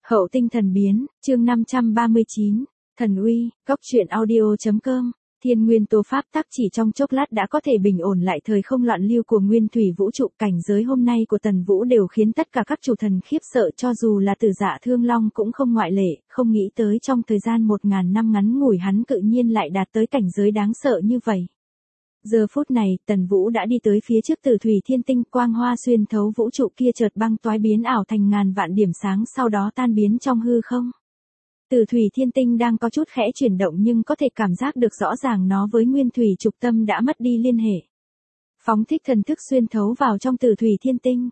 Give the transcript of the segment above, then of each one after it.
Hậu tinh thần biến, chương 539, thần uy, góc truyện audio.com. Thiên nguyên tố pháp tắc chỉ trong chốc lát đã có thể bình ổn lại thời không loạn lưu của nguyên thủy vũ trụ. Cảnh giới hôm nay của Tần Vũ đều khiến tất cả các chủ thần khiếp sợ, cho dù là Tử Dạ Thương Long cũng không ngoại lệ. Không nghĩ tới trong thời gian 1000 năm ngắn ngủi hắn tự nhiên lại đạt tới cảnh giới đáng sợ như vậy. Giờ phút này, Tần Vũ đã đi tới phía trước Tử Thủy Thiên Tinh, quang hoa xuyên thấu vũ trụ kia chợt băng toái biến ảo thành ngàn vạn điểm sáng, sau đó tan biến trong hư không. Tử Thủy Thiên Tinh đang có chút khẽ chuyển động nhưng có thể cảm giác được rõ ràng nó với nguyên thủy trục tâm đã mất đi liên hệ. Phóng thích thần thức xuyên thấu vào trong Tử Thủy Thiên Tinh.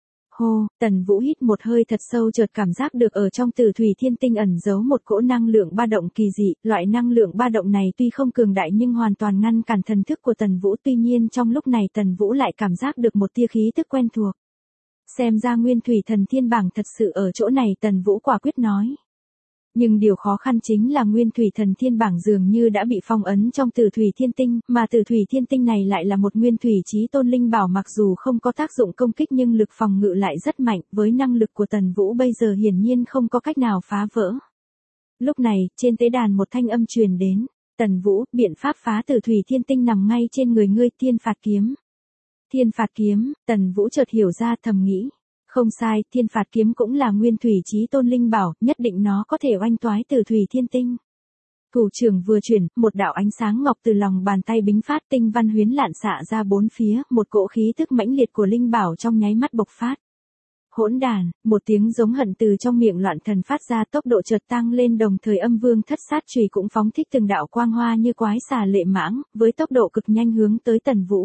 Hô, Tần Vũ hít một hơi thật sâu, chợt cảm giác được ở trong Tử Thủy Thiên Tinh ẩn giấu một cỗ năng lượng ba động kỳ dị. Loại năng lượng ba động này tuy không cường đại nhưng hoàn toàn ngăn cản thần thức của Tần Vũ. Tuy nhiên trong lúc này Tần Vũ lại cảm giác được một tia khí tức quen thuộc. Xem ra Nguyên Thủy Thần Thiên Bảng thật sự ở chỗ này, Tần Vũ quả quyết nói. Nhưng điều khó khăn chính là Nguyên Thủy Thần Thiên Bảng dường như đã bị phong ấn trong Tử Thủy Thiên Tinh, mà Tử Thủy Thiên Tinh này lại là một Nguyên Thủy Chí Tôn Linh Bảo, mặc dù không có tác dụng công kích nhưng lực phòng ngự lại rất mạnh, với năng lực của Tần Vũ bây giờ hiển nhiên không có cách nào phá vỡ. Lúc này, trên tế đàn một thanh âm truyền đến, Tần Vũ, biện pháp phá Tử Thủy Thiên Tinh nằm ngay trên người ngươi, Thiên Phạt Kiếm. Thiên Phạt Kiếm, Tần Vũ chợt hiểu ra, thầm nghĩ. Không sai, Thiên Phạt Kiếm cũng là Nguyên Thủy Chí Tôn Linh Bảo, nhất định nó có thể oanh toái Tử Thủy Thiên Tinh. Thủ trưởng vừa chuyển, một đạo ánh sáng ngọc từ lòng bàn tay bính phát, tinh văn huyến lạn xạ ra bốn phía, một cỗ khí tức mãnh liệt của Linh Bảo trong nháy mắt bộc phát. Hỗn đàn, một tiếng giống hận từ trong miệng Loạn Thần phát ra, tốc độ chợt tăng lên, đồng thời Âm Vương Thất Sát Chùy cũng phóng thích từng đạo quang hoa như quái xà lệ mãng, với tốc độ cực nhanh hướng tới Tần Vũ.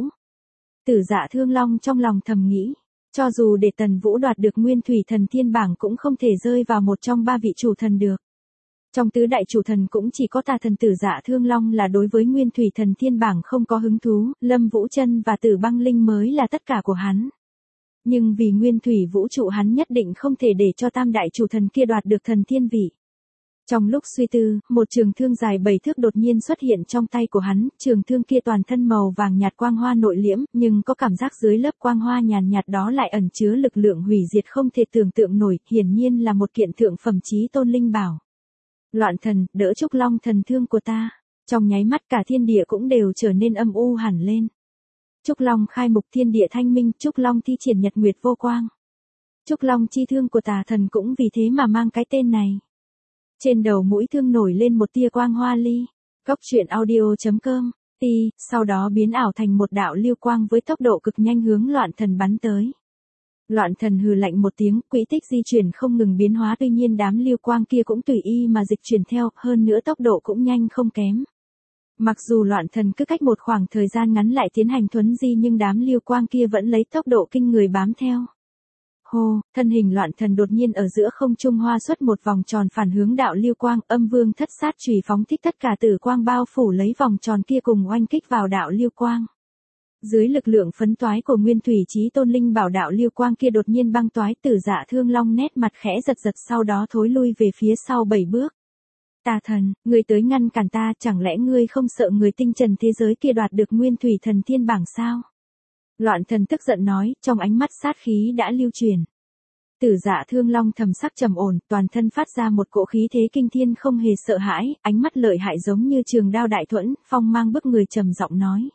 Tử Dạ Thương Long trong lòng thầm nghĩ. Cho dù để Tần Vũ đoạt được Nguyên Thủy Thần Thiên Bảng cũng không thể rơi vào một trong ba vị chủ thần được. Trong tứ đại chủ thần cũng chỉ có Tà Thần Tử Dạ Thương Long là đối với Nguyên Thủy Thần Thiên Bảng không có hứng thú, Lâm Vũ Chân và Tử Băng Linh mới là tất cả của hắn. Nhưng vì Nguyên Thủy vũ trụ hắn nhất định không thể để cho tam đại chủ thần kia đoạt được thần thiên vị. Trong lúc suy tư, một trường thương dài 7 thước đột nhiên xuất hiện trong tay của hắn, trường thương kia toàn thân màu vàng nhạt quang hoa nội liễm, nhưng có cảm giác dưới lớp quang hoa nhàn nhạt đó lại ẩn chứa lực lượng hủy diệt không thể tưởng tượng nổi, hiển nhiên là một kiện thượng phẩm chí tôn linh bảo. Loạn Thần, đỡ Trúc Long thần thương của ta. Trong nháy mắt cả thiên địa cũng đều trở nên âm u hẳn lên. Trúc Long khai mục, thiên địa thanh minh, Trúc Long thi triển nhật nguyệt vô quang. Trúc Long chi thương của Tà Thần cũng vì thế mà mang cái tên này. Trên đầu mũi thương nổi lên một tia quang hoa ly. Góc truyện audio.com. Sau đó biến ảo thành một đạo lưu quang với tốc độ cực nhanh hướng Loạn Thần bắn tới. Loạn Thần hừ lạnh một tiếng, quỹ tích di chuyển không ngừng biến hóa, tuy nhiên đám lưu quang kia cũng tùy y mà dịch chuyển theo, hơn nữa tốc độ cũng nhanh không kém. Mặc dù Loạn Thần cứ cách một khoảng thời gian ngắn lại tiến hành thuấn di nhưng đám lưu quang kia vẫn lấy tốc độ kinh người bám theo. Hô, thân hình Loạn Thần đột nhiên ở giữa không trung hoa xuất một vòng tròn phản hướng đạo lưu quang, Âm Vương Thất Sát Chùy phóng thích tất cả tử quang bao phủ lấy vòng tròn kia cùng oanh kích vào đạo lưu quang. Dưới lực lượng phấn toái của Nguyên Thủy Chí Tôn Linh Bảo, đạo lưu quang kia đột nhiên băng toái, Tử Dạ Thương Long nét mặt khẽ giật giật, sau đó thối lui về phía sau 7 bước. Tà Thần, ngươi tới ngăn cản ta, chẳng lẽ ngươi không sợ người tinh trần thế giới kia đoạt được Nguyên Thủy Thần Thiên Bảng sao? Loạn Thần tức giận nói, trong ánh mắt sát khí đã lưu truyền. Tử Dạ Thương Long thầm sắc trầm ổn, toàn thân phát ra một cỗ khí thế kinh thiên, không hề sợ hãi, ánh mắt lợi hại giống như trường đao đại thuẫn, phong mang bức người, trầm giọng nói.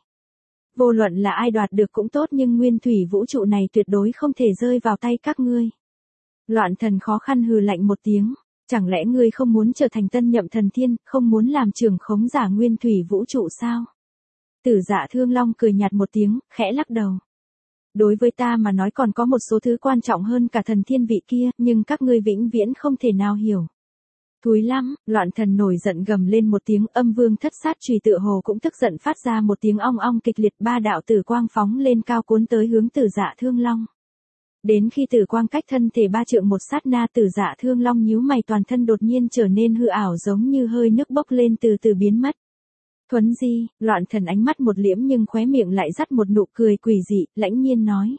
Vô luận là ai đoạt được cũng tốt nhưng Nguyên Thủy vũ trụ này tuyệt đối không thể rơi vào tay các ngươi. Loạn Thần khó khăn hừ lạnh một tiếng. Chẳng lẽ ngươi không muốn trở thành tân nhậm thần thiên, không muốn làm trưởng khống giả Nguyên Thủy vũ trụ sao? Tử Dạ Thương Long cười nhạt một tiếng, khẽ lắc đầu. Đối với ta mà nói còn có một số thứ quan trọng hơn cả thần thiên vị kia, nhưng các ngươi vĩnh viễn không thể nào hiểu. Thúi lắm, Loạn Thần nổi giận gầm lên một tiếng, Âm Vương Thất Sát Chùy tựa hồ cũng tức giận phát ra một tiếng ong ong kịch liệt, ba đạo tử quang phóng lên cao cuốn tới hướng Tử Dạ Thương Long. Đến khi tử quang cách thân thể 3 trượng một sát na, Tử Dạ Thương Long nhíu mày, toàn thân đột nhiên trở nên hư ảo giống như hơi nước bốc lên từ từ biến mất. Thuấn di, Loạn Thần ánh mắt một liễm nhưng khóe miệng lại dắt một nụ cười quỷ dị, lãnh nhiên nói.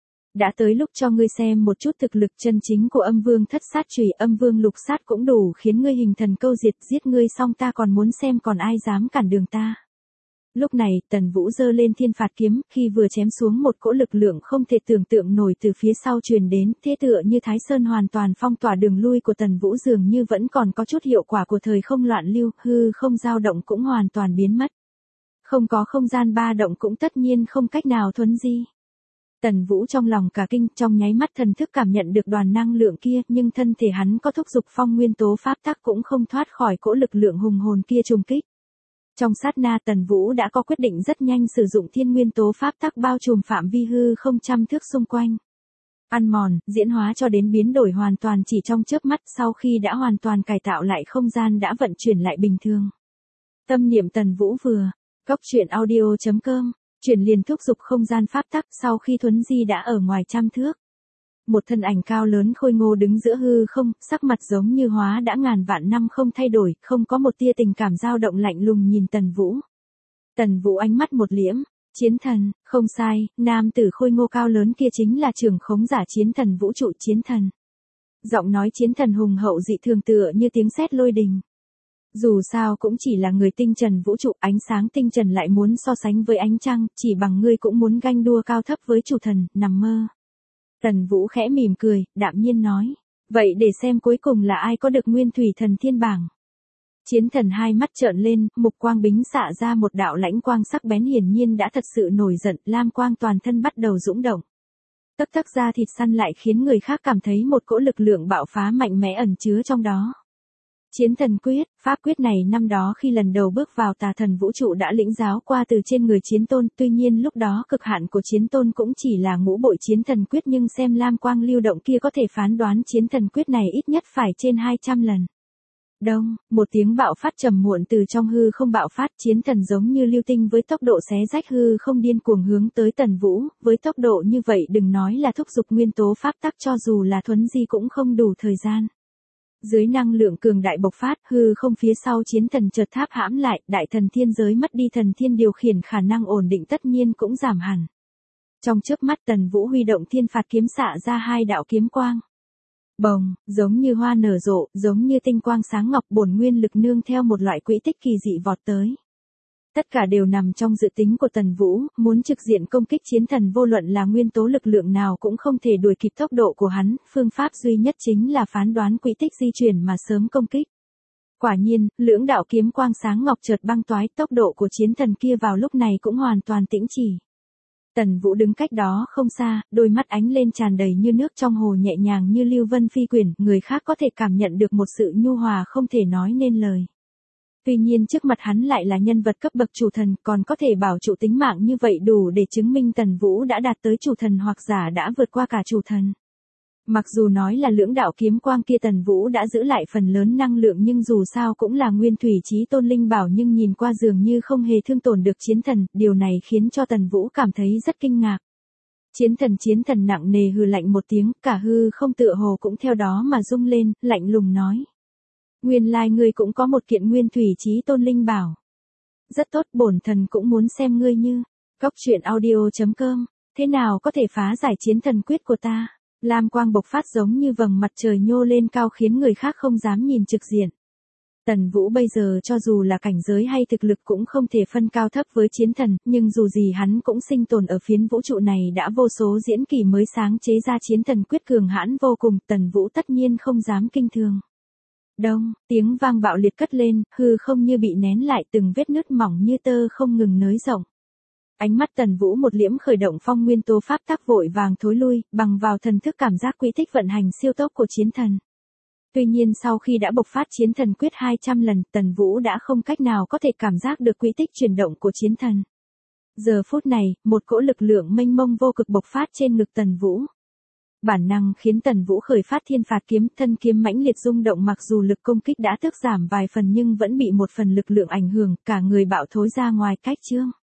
Đã tới lúc cho ngươi xem một chút thực lực chân chính của Âm Vương Thất Sát Chùy, Âm Vương Lục Sát cũng đủ khiến ngươi hình thần câu diệt, giết ngươi xong ta còn muốn xem còn ai dám cản đường ta. Lúc này, Tần Vũ giơ lên thiên phạt kiếm, khi vừa chém xuống một cỗ lực lượng không thể tưởng tượng nổi từ phía sau truyền đến, thế tựa như Thái Sơn hoàn toàn phong tỏa đường lui của Tần Vũ dường như vẫn còn có chút hiệu quả của thời không loạn lưu, hư không dao động cũng hoàn toàn biến mất. Không có không gian ba động cũng tất nhiên không cách nào thuấn di. Tần Vũ trong lòng cả kinh, trong nháy mắt thần thức cảm nhận được đoàn năng lượng kia, nhưng thân thể hắn có thúc dục phong nguyên tố pháp tắc cũng không thoát khỏi cỗ lực lượng hùng hồn kia trùng kích. Trong sát na Tần Vũ đã có quyết định rất nhanh sử dụng thiên nguyên tố pháp tắc bao trùm phạm vi hư không trăm thước xung quanh. Ăn mòn, diễn hóa cho đến biến đổi hoàn toàn chỉ trong chớp mắt, sau khi đã hoàn toàn cải tạo lại không gian đã vận chuyển lại bình thường. Tâm niệm Tần Vũ vừa, goctruyện.audio.com, chuyển liền thúc dục không gian pháp tắc, sau khi thuấn di đã ở ngoài trăm thước. Một thân ảnh cao lớn khôi ngô đứng giữa hư không, sắc mặt giống như hóa đã ngàn vạn năm không thay đổi, không có một tia tình cảm dao động, lạnh lùng nhìn Tần Vũ. Tần Vũ ánh mắt một liễm, chiến thần, không sai, nam tử khôi ngô cao lớn kia chính là trưởng khống giả chiến thần vũ trụ chiến thần. Giọng nói chiến thần hùng hậu dị thường tựa như tiếng sét lôi đình. Dù sao cũng chỉ là người tinh trần vũ trụ, ánh sáng tinh trần lại muốn so sánh với ánh trăng, chỉ bằng ngươi cũng muốn ganh đua cao thấp với chủ thần, nằm mơ. Tần Vũ khẽ mỉm cười, đạm nhiên nói, vậy để xem cuối cùng là ai có được nguyên thủy thần thiên bảng. Chiến thần hai mắt trợn lên, mục quang bính xạ ra một đạo lãnh quang sắc bén, hiển nhiên đã thật sự nổi giận, lam quang toàn thân bắt đầu dũng động. Tấc da thịt săn lại khiến người khác cảm thấy một cỗ lực lượng bạo phá mạnh mẽ ẩn chứa trong đó. Chiến thần quyết, pháp quyết này năm đó khi lần đầu bước vào tà thần vũ trụ đã lĩnh giáo qua từ trên người chiến tôn, tuy nhiên lúc đó cực hạn của chiến tôn cũng chỉ là ngũ bội chiến thần quyết, nhưng xem lam quang lưu động kia có thể phán đoán chiến thần quyết này ít nhất phải trên 200 lần. Đông, một tiếng bạo phát trầm muộn từ trong hư không bạo phát, chiến thần giống như lưu tinh với tốc độ xé rách hư không điên cuồng hướng tới Tần Vũ, với tốc độ như vậy đừng nói là thúc dục nguyên tố pháp tắc, cho dù là thuấn di cũng không đủ thời gian. Dưới năng lượng cường đại bộc phát, hư không phía sau chiến thần chợt tháp hãm lại, đại thần thiên giới mất đi thần thiên điều khiển, khả năng ổn định tất nhiên cũng giảm hẳn. Trong chớp mắt Tần Vũ huy động thiên phạt kiếm xạ ra hai đạo kiếm quang. Bồng, giống như hoa nở rộ, giống như tinh quang sáng ngọc, bổn nguyên lực nương theo một loại quỹ tích kỳ dị vọt tới. Tất cả đều nằm trong dự tính của Tần Vũ, muốn trực diện công kích chiến thần vô luận là nguyên tố lực lượng nào cũng không thể đuổi kịp tốc độ của hắn, phương pháp duy nhất chính là phán đoán quỹ tích di chuyển mà sớm công kích. Quả nhiên, lưỡng đạo kiếm quang sáng ngọc chợt băng toái, tốc độ của chiến thần kia vào lúc này cũng hoàn toàn tĩnh chỉ. Tần Vũ đứng cách đó không xa, đôi mắt ánh lên tràn đầy như nước trong hồ, nhẹ nhàng như lưu vân phi quyển, người khác có thể cảm nhận được một sự nhu hòa không thể nói nên lời. Tuy nhiên trước mặt hắn lại là nhân vật cấp bậc chủ thần, còn có thể bảo trụ tính mạng như vậy đủ để chứng minh Tần Vũ đã đạt tới chủ thần hoặc giả đã vượt qua cả chủ thần. Mặc dù nói là lưỡng đạo kiếm quang kia Tần Vũ đã giữ lại phần lớn năng lượng, nhưng dù sao cũng là nguyên thủy chí tôn linh bảo, nhưng nhìn qua dường như không hề thương tổn được chiến thần, điều này khiến cho Tần Vũ cảm thấy rất kinh ngạc. Chiến thần nặng nề hừ lạnh một tiếng, cả hư không tựa hồ cũng theo đó mà rung lên, lạnh lùng nói. Nguyên lai ngươi cũng có một kiện nguyên thủy chí tôn linh bảo. Rất tốt, bổn thần cũng muốn xem ngươi như. goctruyện.audio.com, thế nào có thể phá giải chiến thần quyết của ta? Lam quang bộc phát giống như vầng mặt trời nhô lên cao khiến người khác không dám nhìn trực diện. Tần Vũ bây giờ cho dù là cảnh giới hay thực lực cũng không thể phân cao thấp với chiến thần, nhưng dù gì hắn cũng sinh tồn ở phiến vũ trụ này đã vô số diễn kỳ mới sáng chế ra chiến thần quyết cường hãn vô cùng, Tần Vũ tất nhiên không dám kinh thường. Đông, tiếng vang bạo liệt cất lên, hư không như bị nén lại, từng vết nứt mỏng như tơ không ngừng nới rộng. Ánh mắt Tần Vũ một liễm, khởi động phong nguyên tố pháp tắc vội vàng thối lui, bằng vào thần thức cảm giác quỹ tích vận hành siêu tốc của chiến thần. Tuy nhiên sau khi đã bộc phát chiến thần quyết 200 lần, Tần Vũ đã không cách nào có thể cảm giác được quỹ tích chuyển động của chiến thần. Giờ phút này, một cỗ lực lượng mênh mông vô cực bộc phát trên ngực Tần Vũ. Bản năng khiến Tần Vũ khởi phát thiên phạt kiếm, thân kiếm mãnh liệt rung động, mặc dù lực công kích đã tước giảm vài phần nhưng vẫn bị một phần lực lượng ảnh hưởng, cả người bạo thối ra ngoài cách chương.